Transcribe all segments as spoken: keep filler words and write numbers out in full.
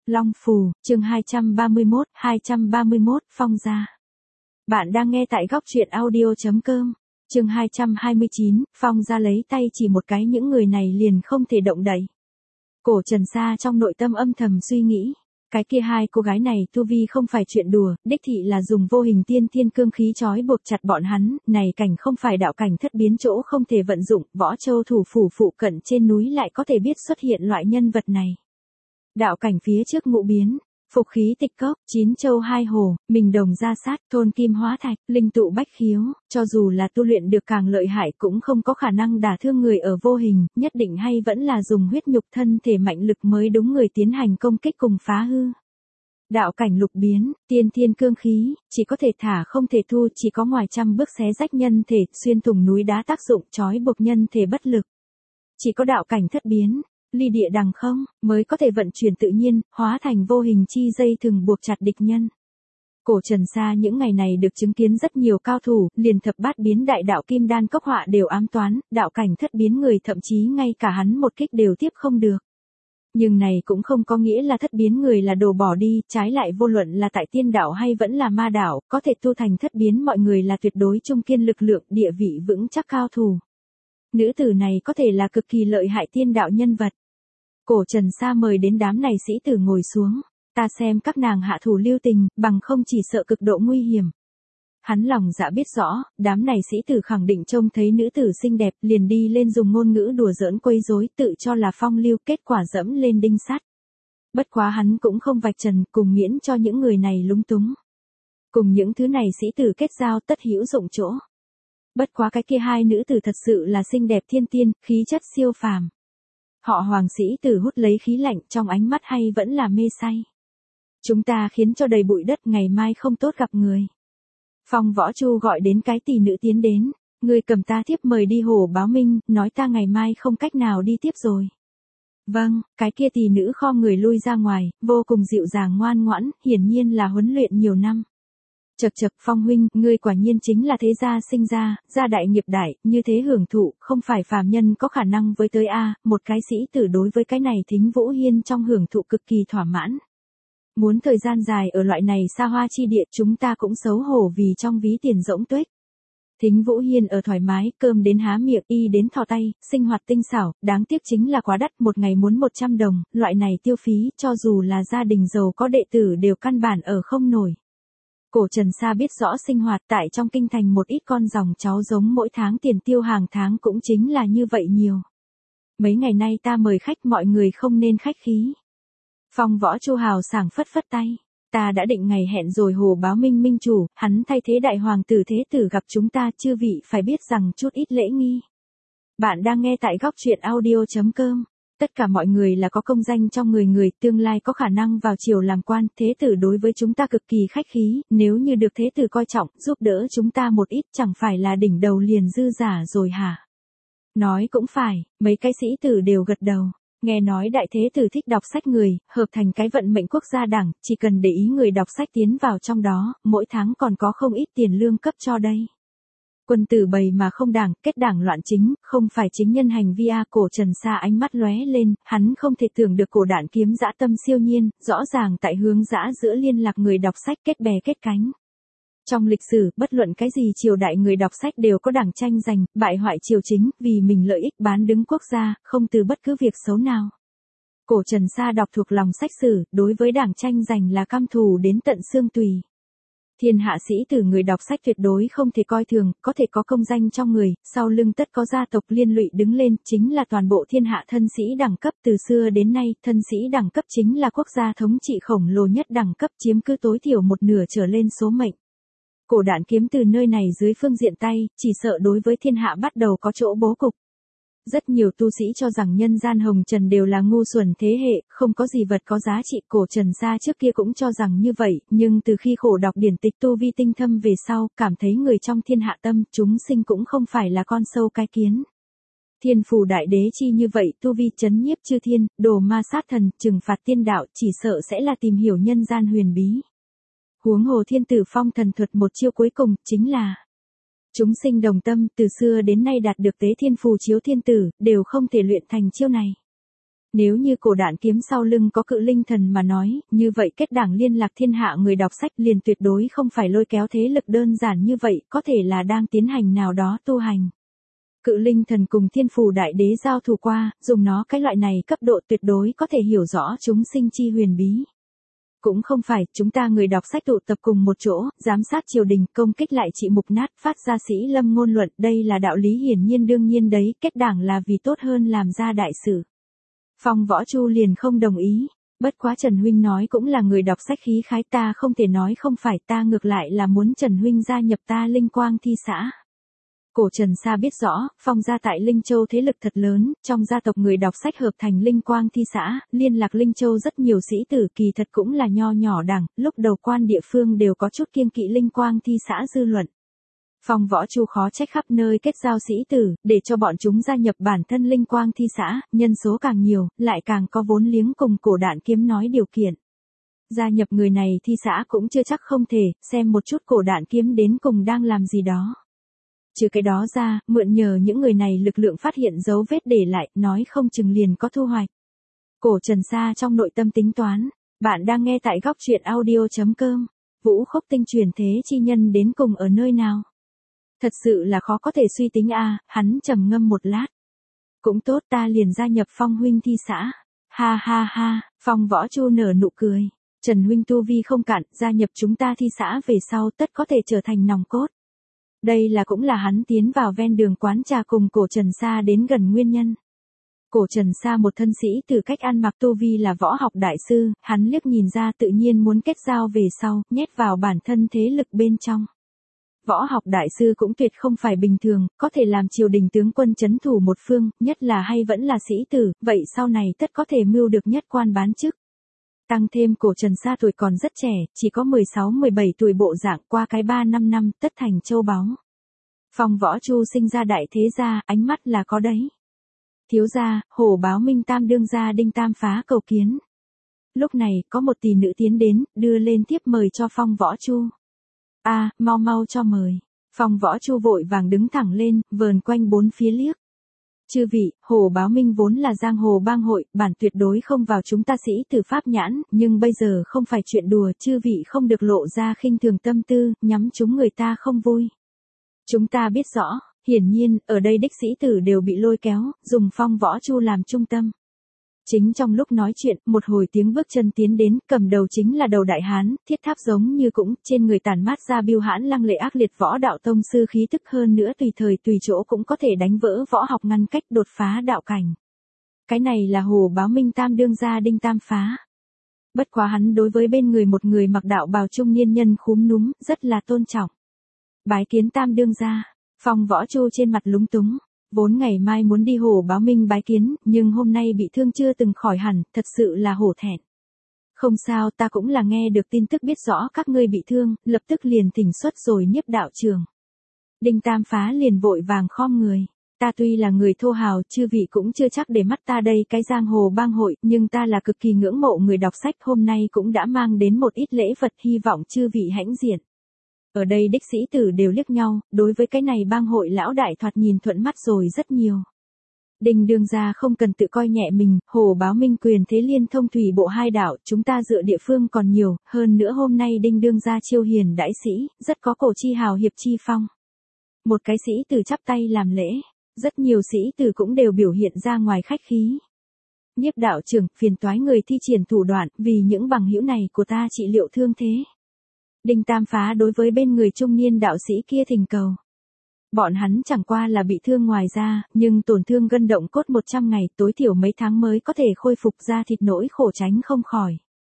Long Phù, chương hai trăm ba mươi mốt, hai trăm ba mươi mốt, Phong gia. Bạn đang nghe tại góc truyện audio chấm com. Chương hai trăm hai mươi chín, Phong gia lấy tay chỉ một cái những người này liền không thể động đậy. Cổ Trần Sa trong nội tâm âm thầm suy nghĩ, cái kia hai cô gái này tu vi không phải chuyện đùa, đích thị là dùng vô hình tiên thiên cương khí trói buộc chặt bọn hắn, này cảnh không phải đạo cảnh thất biến chỗ không thể vận dụng, Võ Châu thủ phủ phụ cận trên núi lại có thể biết xuất hiện loại nhân vật này. Đạo cảnh phía trước ngũ biến, phục khí tịch cốc, chín châu hai hồ, mình đồng ra sát, thôn kim hóa thạch, linh tụ bách khiếu, cho dù là tu luyện được càng lợi hại cũng không có khả năng đả thương người ở vô hình, nhất định hay vẫn là dùng huyết nhục thân thể mạnh lực mới đúng người tiến hành công kích cùng phá hư. Đạo cảnh lục biến, tiên thiên cương khí, chỉ có thể thả không thể thu, chỉ có ngoài trăm bước xé rách nhân thể, xuyên thủng núi đá tác dụng trói buộc nhân thể bất lực. Chỉ có đạo cảnh thất biến, ly địa đằng không, mới có thể vận chuyển tự nhiên, hóa thành vô hình chi dây thừng buộc chặt địch nhân. Cổ Trần Sa những ngày này được chứng kiến rất nhiều cao thủ, liền thập bát biến đại đạo kim đan cốc họa đều ám toán, đạo cảnh thất biến người thậm chí ngay cả hắn một kích đều tiếp không được. Nhưng này cũng không có nghĩa là thất biến người là đồ bỏ đi, trái lại vô luận là tại tiên đạo hay vẫn là ma đạo, có thể tu thành thất biến mọi người là tuyệt đối trung kiên lực lượng, địa vị vững chắc cao thủ. Nữ tử này có thể là cực kỳ lợi hại tiên đạo nhân vật. Cổ Trần Sa mời đến đám này sĩ tử ngồi xuống, ta xem các nàng hạ thủ lưu tình, bằng không chỉ sợ cực độ nguy hiểm. Hắn lòng dạ biết rõ, đám này sĩ tử khẳng định trông thấy nữ tử xinh đẹp liền đi lên dùng ngôn ngữ đùa giỡn quấy rối, tự cho là phong lưu, kết quả dẫm lên đinh sắt. Bất quá hắn cũng không vạch trần, cùng miễn cho những người này lúng túng. Cùng những thứ này sĩ tử kết giao tất hữu dụng chỗ. Bất quá cái kia hai nữ tử thật sự là xinh đẹp thiên tiên, khí chất siêu phàm. Họ Hoàng sĩ tử hút lấy khí lạnh, trong ánh mắt hay vẫn là mê say. Chúng ta khiến cho đầy bụi đất, ngày mai không tốt gặp người. Phong Võ Chu gọi đến cái tỷ nữ tiến đến, người cầm ta thiếp mời đi hồ báo minh, nói ta ngày mai không cách nào đi tiếp rồi. Vâng, cái kia tỷ nữ kho người lui ra ngoài, vô cùng dịu dàng ngoan ngoãn, hiển nhiên là huấn luyện nhiều năm. Chậc chậc Phong huynh, ngươi quả nhiên chính là thế gia sinh ra, gia đại nghiệp đại, như thế hưởng thụ, không phải phàm nhân có khả năng với tới a. Một cái sĩ tử đối với cái này Thính Vũ Hiên trong hưởng thụ cực kỳ thỏa mãn. Muốn thời gian dài ở loại này xa hoa chi địa, chúng ta cũng xấu hổ vì trong ví tiền rỗng tuếch. Thính Vũ Hiên ở thoải mái, cơm đến há miệng, y đến thò tay, sinh hoạt tinh xảo, đáng tiếc chính là quá đắt, một ngày muốn một trăm đồng, loại này tiêu phí, cho dù là gia đình giàu có đệ tử đều căn bản ở không nổi. Cổ Trần Sa biết rõ sinh hoạt tại trong kinh thành một ít con dòng cháu giống mỗi tháng tiền tiêu hàng tháng cũng chính là như vậy nhiều. Mấy ngày nay ta mời khách, mọi người không nên khách khí. Phong Võ Chu hào sảng phất phất tay. Ta đã định ngày hẹn rồi hồ báo minh minh chủ, hắn thay thế đại hoàng tử thế tử gặp chúng ta, chư vị phải biết rằng chút ít lễ nghi. Bạn đang nghe tại góc truyện audio chấm com. Tất cả mọi người là có công danh trong người người, tương lai có khả năng vào triều làm quan, thế tử đối với chúng ta cực kỳ khách khí, nếu như được thế tử coi trọng, giúp đỡ chúng ta một ít, chẳng phải là đỉnh đầu liền dư giả rồi hả? Nói cũng phải, mấy cái sĩ tử đều gật đầu. Nghe nói đại thế tử thích đọc sách người, hợp thành cái vận mệnh quốc gia đảng, chỉ cần để ý người đọc sách tiến vào trong đó, mỗi tháng còn có không ít tiền lương cấp cho đây. Quân tử bầy mà không đảng, kết đảng loạn chính, không phải chính nhân hành vi a. Cổ Trần Sa ánh mắt lóe lên, hắn không thể tưởng được cổ đạn kiếm dã tâm siêu nhiên, rõ ràng tại hướng dã giữa liên lạc người đọc sách kết bè kết cánh. Trong lịch sử, bất luận cái gì triều đại người đọc sách đều có đảng tranh giành, bại hoại triều chính, vì mình lợi ích bán đứng quốc gia, không từ bất cứ việc xấu nào. Cổ Trần Sa đọc thuộc lòng sách sử, đối với đảng tranh giành là căm thù đến tận xương tùy. Thiên hạ sĩ tử người đọc sách tuyệt đối không thể coi thường, có thể có công danh trong người, sau lưng tất có gia tộc liên lụy đứng lên, chính là toàn bộ thiên hạ thân sĩ đẳng cấp. Từ xưa đến nay, thân sĩ đẳng cấp chính là quốc gia thống trị khổng lồ nhất đẳng cấp, chiếm cứ tối thiểu một nửa trở lên số mệnh. Cổ đạn kiếm từ nơi này dưới phương diện tay, chỉ sợ đối với thiên hạ bắt đầu có chỗ bố cục. Rất nhiều tu sĩ cho rằng nhân gian hồng trần đều là ngu xuẩn thế hệ, không có gì vật có giá trị. Cổ Trần Sa trước kia cũng cho rằng như vậy, nhưng từ khi khổ đọc điển tịch tu vi tinh thâm về sau, cảm thấy người trong thiên hạ tâm, chúng sinh cũng không phải là con sâu cái kiến. Thiên phù đại đế chi như vậy, tu vi chấn nhiếp chư thiên, đồ ma sát thần, trừng phạt tiên đạo, chỉ sợ sẽ là tìm hiểu nhân gian huyền bí. Huống hồ thiên tử phong thần thuật một chiêu cuối cùng, chính là chúng sinh đồng tâm, từ xưa đến nay đạt được tế thiên phù chiếu thiên tử, đều không thể luyện thành chiêu này. Nếu như cổ đạn kiếm sau lưng có cự linh thần mà nói, như vậy kết đảng liên lạc thiên hạ người đọc sách liền tuyệt đối không phải lôi kéo thế lực đơn giản như vậy, có thể là đang tiến hành nào đó tu hành. Cự linh thần cùng thiên phù đại đế giao thủ qua, dùng nó cái loại này cấp độ tuyệt đối có thể hiểu rõ chúng sinh chi huyền bí. Cũng không phải, chúng ta người đọc sách tụ tập cùng một chỗ, giám sát triều đình, công kích lại trị mục nát, phát ra sĩ lâm ngôn luận, đây là đạo lý hiển nhiên đương nhiên đấy, kết đảng là vì tốt hơn làm ra đại sự. Phong Võ Chu liền không đồng ý, bất quá Trần Huynh nói cũng là người đọc sách khí khái, ta không thể nói không phải, ta ngược lại là muốn Trần Huynh gia nhập ta Linh Quang Thi xã. Cổ Trần Sa biết rõ, Phong gia tại Linh Châu thế lực thật lớn, trong gia tộc người đọc sách hợp thành Linh Quang Thi xã, liên lạc Linh Châu rất nhiều sĩ tử, kỳ thật cũng là nho nhỏ đẳng, lúc đầu quan địa phương đều có chút kiêng kỵ Linh Quang Thi xã dư luận. Phong Võ Chu khó trách khắp nơi kết giao sĩ tử, để cho bọn chúng gia nhập bản thân Linh Quang Thi xã, nhân số càng nhiều, lại càng có vốn liếng cùng cổ đạn kiếm nói điều kiện. Gia nhập người này thi xã cũng chưa chắc không thể, xem một chút cổ đạn kiếm đến cùng đang làm gì đó. Trừ cái đó ra, mượn nhờ những người này lực lượng phát hiện dấu vết để lại, nói không chừng liền có thu hoạch. Cổ Trần Sa trong nội tâm tính toán, bạn đang nghe tại góc truyện audio chấm com, Vũ Khúc Tinh truyền thế chi nhân đến cùng ở nơi nào? Thật sự là khó có thể suy tính a, à, hắn trầm ngâm một lát. Cũng tốt, ta liền gia nhập Phong huynh thi xã. Ha ha ha, Phong Võ Chu nở nụ cười. Trần huynh tu vi không cạn, gia nhập chúng ta thi xã về sau tất có thể trở thành nòng cốt. Đây là cũng là hắn tiến vào ven đường quán trà cùng cổ Trần Sa đến gần nguyên nhân. Cổ Trần Sa một thân sĩ từ cách ăn mặc tu vi là võ học đại sư, hắn liếc nhìn ra tự nhiên muốn kết giao về sau, nhét vào bản thân thế lực bên trong. Võ học đại sư cũng tuyệt không phải bình thường, có thể làm triều đình tướng quân trấn thủ một phương, nhất là hay vẫn là sĩ tử, vậy sau này tất có thể mưu được nhất quan bán chức. Tăng thêm cổ Trần Sa tuổi còn rất trẻ, chỉ có mười sáu mười bảy tuổi bộ dạng, qua cái ba năm năm, tất thành châu báu. Phong Võ Chu sinh ra đại thế gia, ánh mắt là có đấy. Thiếu gia, Hổ Báo Minh Tam đương gia Đinh Tam Phá cầu kiến. Lúc này, có một tỷ nữ tiến đến, đưa lên tiếp mời cho Phong Võ Chu. A, à, mau mau cho mời. Phong Võ Chu vội vàng đứng thẳng lên, vờn quanh bốn phía liếc. Chư vị, Hổ Báo Minh vốn là giang hồ bang hội, bản tuyệt đối không vào chúng ta sĩ tử pháp nhãn, nhưng bây giờ không phải chuyện đùa, chư vị không được lộ ra khinh thường tâm tư, nhắm chúng người ta không vui. Chúng ta biết rõ, hiển nhiên, ở đây đích sĩ tử đều bị lôi kéo, dùng Phong Võ Chu làm trung tâm. Chính trong lúc nói chuyện, một hồi tiếng bước chân tiến đến, cầm đầu chính là đầu đại hán, thiết tháp giống như cũng, trên người tản mát ra biêu hãn lăng lệ ác liệt võ đạo tông sư khí tức, hơn nữa tùy thời tùy chỗ cũng có thể đánh vỡ võ học ngăn cách đột phá đạo cảnh. Cái này là Hổ Báo Minh Tam đương gia Đinh Tam Phá. Bất quá hắn đối với bên người một người mặc đạo bào trung niên nhân khúm núm, rất là tôn trọng. Bái kiến Tam đương gia. Phong Võ Chu trên mặt lúng túng. Vốn ngày mai muốn đi Hổ Báo Minh bái kiến, nhưng hôm nay bị thương chưa từng khỏi hẳn, thật sự là hổ thẹn. Không sao, ta cũng là nghe được tin tức biết rõ các ngươi bị thương, lập tức liền thỉnh xuất rồi nhiếp đạo trường. Đinh Tam Phá liền vội vàng khom người. Ta tuy là người thô hào, chư vị cũng chưa chắc để mắt ta đây cái giang hồ bang hội, nhưng ta là cực kỳ ngưỡng mộ người đọc sách, hôm nay cũng đã mang đến một ít lễ vật, hy vọng chư vị hãnh diện. Ở đây đích sĩ tử đều liếc nhau, đối với cái này bang hội lão đại thoạt nhìn thuận mắt rồi rất nhiều. Đinh đương gia không cần tự coi nhẹ mình, Hổ Báo Minh quyền thế liên thông thủy bộ hai đảo, chúng ta dựa địa phương còn nhiều, hơn nữa hôm nay đinh đương gia chiêu hiền đãi sĩ, rất có cổ chi hào hiệp chi phong. Một cái sĩ tử chắp tay làm lễ, rất nhiều sĩ tử cũng đều biểu hiện ra ngoài khách khí. Nhiếp đạo trưởng, phiền toái người thi triển thủ đoạn, vì những bằng hữu này của ta trị liệu thương thế. Đinh Tam Phá đối với bên người trung niên đạo sĩ kia thỉnh cầu. Bọn hắn chẳng qua là bị thương ngoài da, nhưng tổn thương gân động cốt một trăm ngày, tối thiểu mấy tháng mới có thể khôi phục ra thịt, nỗi khổ tránh không khỏi.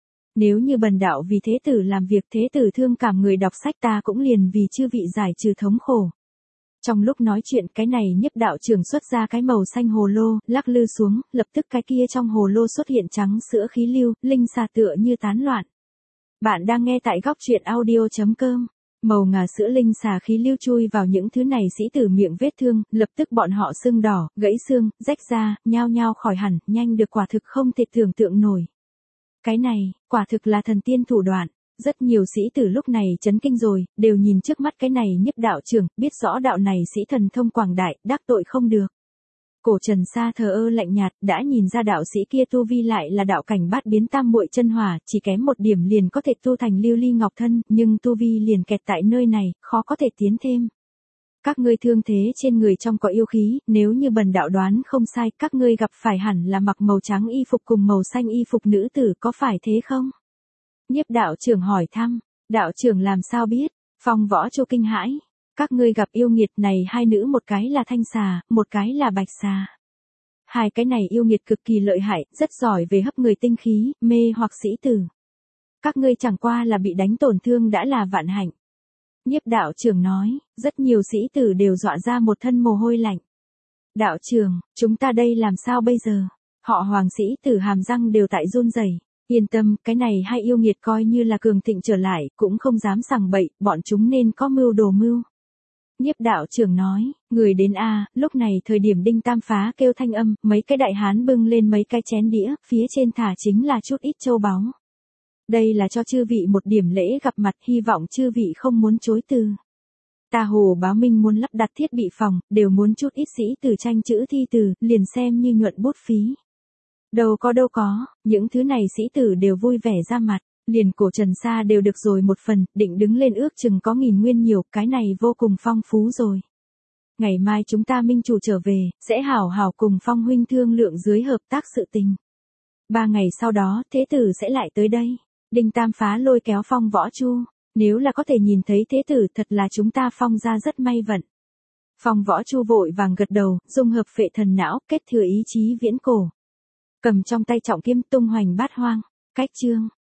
Nếu như bần đạo vì thế tử làm việc, thế tử thương cảm người đọc sách, ta cũng liền vì chư vị giải trừ thống khổ. Trong lúc nói chuyện, cái này nhiếp đạo trưởng xuất ra cái màu xanh hồ lô, lắc lư xuống, lập tức cái kia trong hồ lô xuất hiện trắng sữa khí lưu, linh xà tựa như tán loạn. Bạn đang nghe tại góc truyện audio chấm com. Màu ngà sữa linh xà khí lưu chui vào những thứ này sĩ tử miệng vết thương, lập tức bọn họ sưng đỏ, gãy xương, rách da, nhao nhao khỏi hẳn, nhanh được quả thực không thể tưởng tượng nổi. Cái này, quả thực là thần tiên thủ đoạn. Rất nhiều sĩ tử lúc này chấn kinh rồi, đều nhìn trước mắt cái này nhiếp đạo trưởng, biết rõ đạo này sĩ thần thông quảng đại, đắc tội không được. Cổ Trần Sa thờ ơ lạnh nhạt, đã nhìn ra đạo sĩ kia tu vi lại là đạo cảnh bát biến tam muội chân hỏa, chỉ kém một điểm liền có thể tu thành lưu ly ngọc thân, nhưng tu vi liền kẹt tại nơi này, khó có thể tiến thêm. Các ngươi thương thế trên người trong có yêu khí, nếu như bần đạo đoán không sai, các ngươi gặp phải hẳn là mặc màu trắng y phục cùng màu xanh y phục nữ tử, có phải thế không? Nhiếp đạo trưởng hỏi thăm, đạo trưởng làm sao biết? Phong Võ Chu kinh hãi. Các ngươi gặp yêu nghiệt này, hai nữ một cái là thanh xà, một cái là bạch xà. Hai cái này yêu nghiệt cực kỳ lợi hại, rất giỏi về hấp người tinh khí, mê hoặc sĩ tử. Các ngươi chẳng qua là bị đánh tổn thương đã là vạn hạnh. Nhiếp đạo trưởng nói, rất nhiều sĩ tử đều dọa ra một thân mồ hôi lạnh. Đạo trưởng, chúng ta đây làm sao bây giờ? Họ Hoàng sĩ tử hàm răng đều tại run rẩy. Yên tâm, cái này hai yêu nghiệt coi như là cường thịnh trở lại, cũng không dám sằng bậy, bọn chúng nên có mưu đồ mưu. Nhiếp đạo trưởng nói, người đến a, lúc này thời điểm Đinh Tam Phá kêu thanh âm, mấy cái đại hán bưng lên mấy cái chén đĩa, phía trên thả chính là chút ít châu báu. Đây là cho chư vị một điểm lễ gặp mặt, hy vọng chư vị không muốn chối từ. Ta Hồ Báo Minh muốn lắp đặt thiết bị phòng, đều muốn chút ít sĩ tử tranh chữ thi từ, liền xem như nhuận bút phí. Đâu có đâu có, những thứ này sĩ tử đều vui vẻ ra mặt, liền Cổ Trần Sa đều được rồi một phần, định đứng lên ước chừng có nghìn nguyên nhiều, cái này vô cùng phong phú rồi. Ngày mai chúng ta minh chủ trở về, sẽ hảo hảo cùng Phong huynh thương lượng dưới hợp tác sự tình. Ba ngày sau đó, thế tử sẽ lại tới đây. Đinh Tam Phá lôi kéo Phong Võ Chu, nếu là có thể nhìn thấy thế tử thật là chúng ta Phong gia rất may vận. Phong Võ Chu vội vàng gật đầu, dung hợp phệ thần não, kết thừa ý chí viễn cổ. Cầm trong tay trọng kiếm tung hoành bát hoang, cách chương.